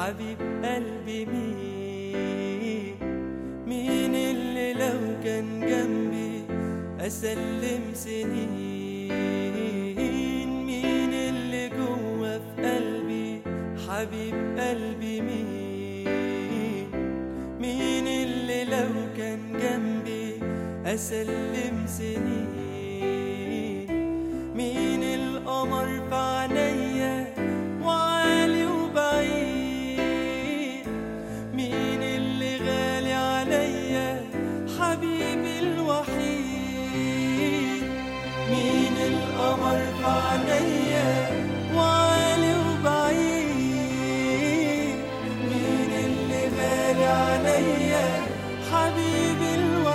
حبيب قلبي مين اللي لو كان جنبي أسلم سنين؟ مين اللي جوا في قلبي حبيب قلبي مين اللي لو كان جنبي أسلم سنين؟ مين القمر في عينيا وعالي وبعيد؟ مين اللي غالي عليا حبيبي الوحيد؟ مين القمر في عينيا وعالي وبعيد؟ مين اللي غالي عليا حبيبي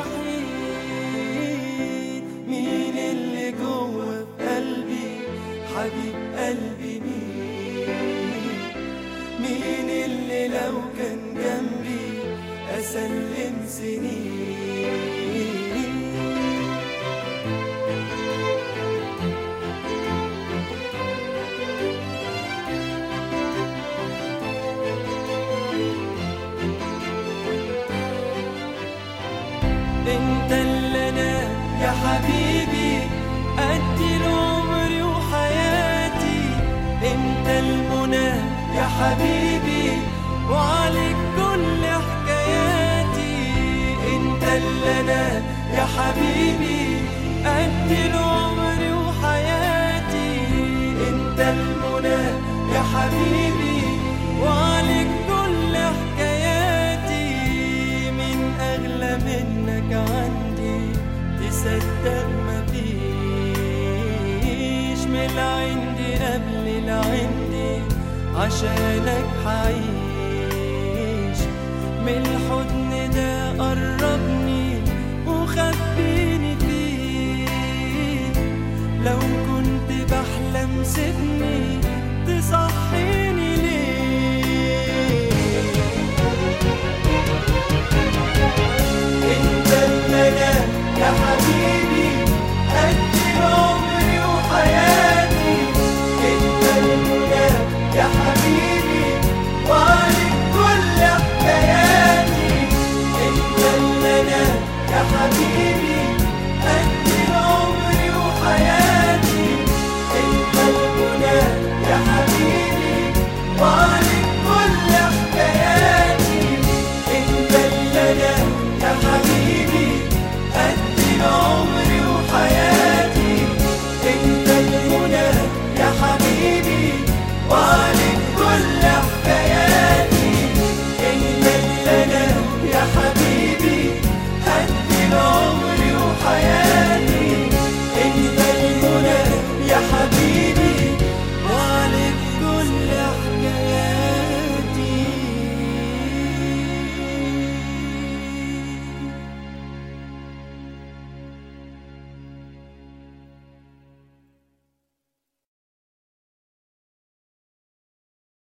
الوحيد؟ مين اللي جوه في قلبي حبيب قلبي مين اللي لو كان جنبي أسلم سنين؟ انت اللي انا يا حبيبي ادي لعمري وحياتي، انت المنى يا حبيبي وعليك كل حكاياتي، انت اللي انا يا حبيبي ادي لعمري وحياتي، انت المنى يا حبيبي وعليك كل حكاياتي. من اغلى منك عندي تصدق مفيش، من العندي قبل العندي عشانك حعيش، من الحضن ده قربني وخبيني فيه، لو كنت بحلم سيبني